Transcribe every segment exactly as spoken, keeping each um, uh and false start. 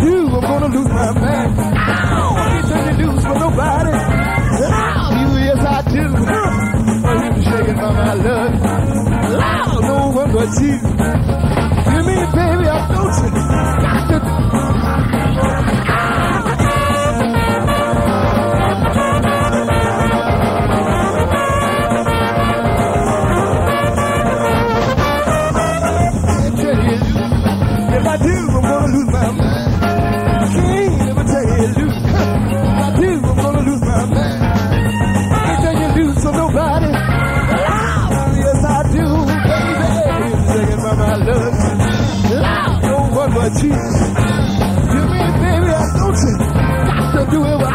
do, I'm gonna lose my man. Ow! I ain't turning loose for nobody. Ow! You, yes I do. Oh, you shaking from my love. Ow! No one but you. You mean, baby, I don't you got to. If I do, I'm gonna lose my mind. I can't never tell you loose. If I do, I'm gonna lose my mind. I can't tell you loose for nobody. Oh, yes, I do, baby. I'm singing by my love. Loud, no one but you. You mean, baby, I don't you got to do it.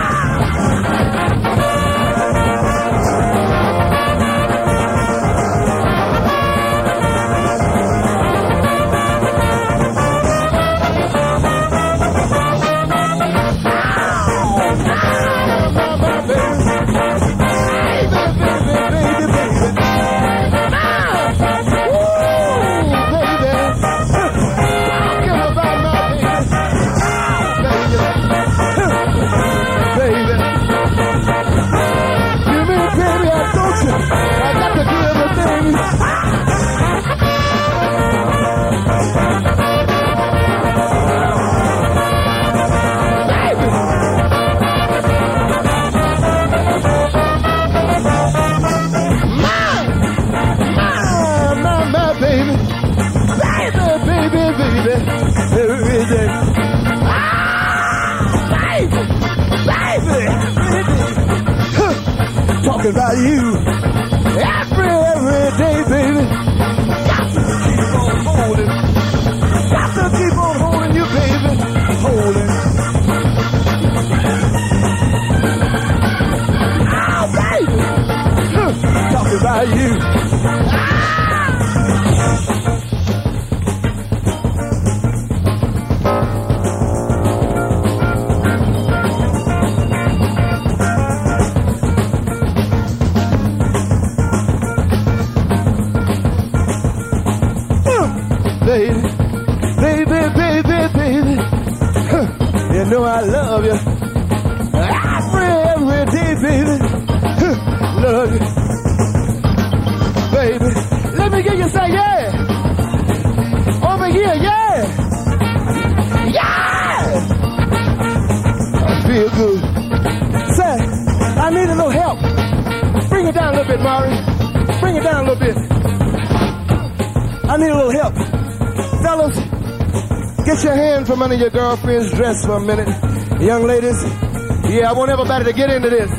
Talking about you every, every day, baby. Got to keep on holding. Got to keep on holding you, baby. Holding. Oh, baby. Talking about you. Baby, baby, baby, baby, huh. You know I love you every, every day, baby, huh. Love you, baby. Let me get you say yeah, over here, yeah, yeah. I feel good. Say, I need a little help. Bring it down a little bit, Maury. Bring it down a little bit. I need a little help. Fellas, get your hand from under your girlfriend's dress for a minute. Young ladies, yeah, I want everybody to get into this.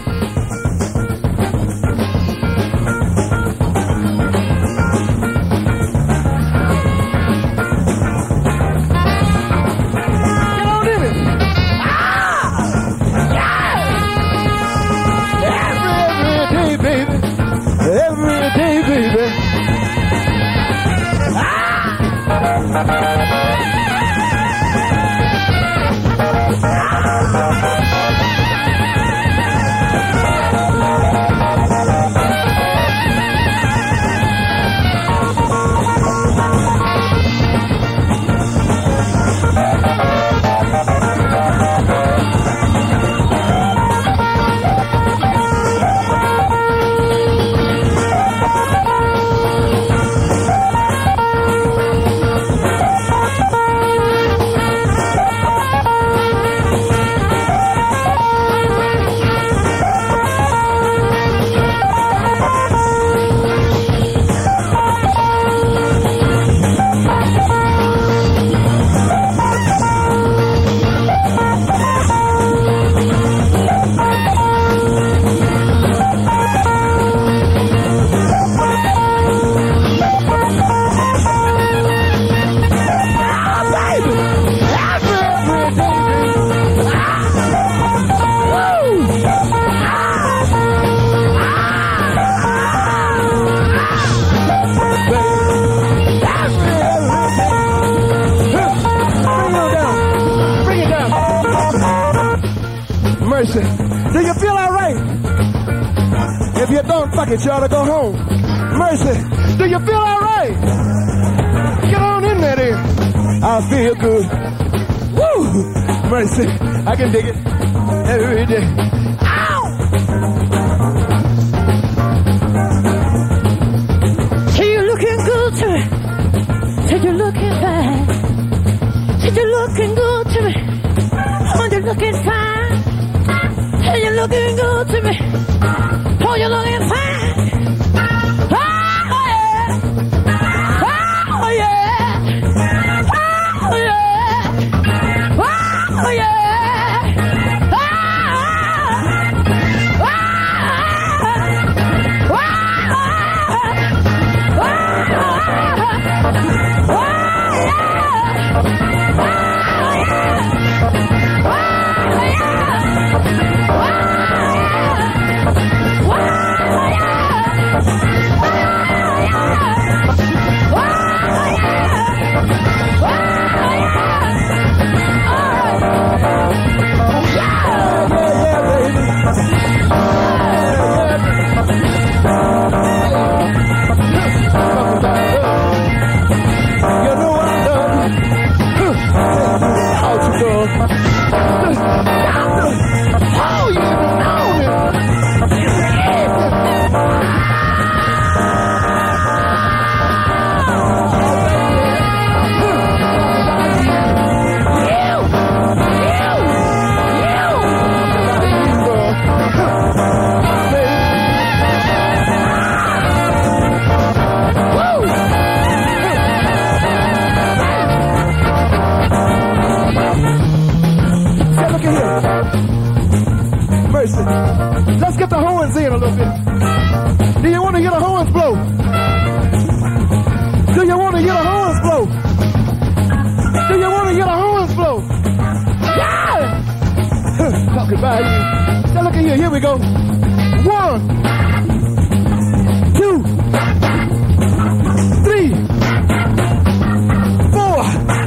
Get on in it. Ah! Yeah! Every, every day, baby. Every day, baby. Mercy. Do you feel all right? If you don't, fuck it, you ought to go home. Mercy. Do you feel all right? Get on in there then. I feel good. Woo! mercy. I can dig it every day. Ow! Say you're looking good to me. Say you're looking fine. Say you're looking good to me. Oh, you're looking fine. Say you're looking good to me. Oh, you're looking fine. Oh, yeah. Oh, yeah. Oh, yeah. Oh, yeah. Let's get the horns in a little bit. Do you want to hear the horns blow? Do you want to hear the horns blow? Do you want to hear the horns blow? Yeah! Talking about you. Now look at here. Here we go. One, two, three, four.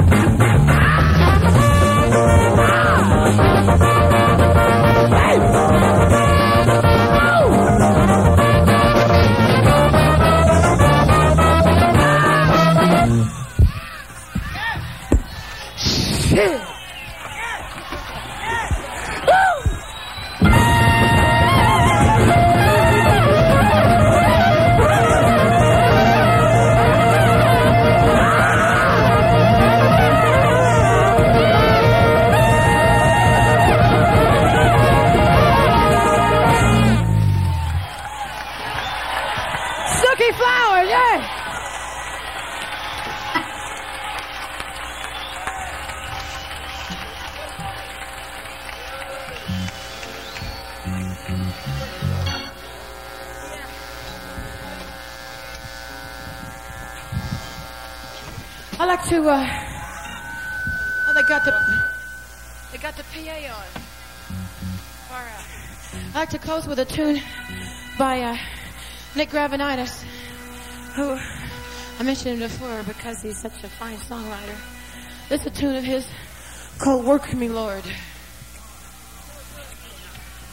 Flower, yeah. I like to, uh, oh, they got the, they got the P A on. Or, uh, I like to close with a tune by, uh, Nick Gravenitis, who I mentioned him before because he's such a fine songwriter. This is a tune of his called Work Me, Lord.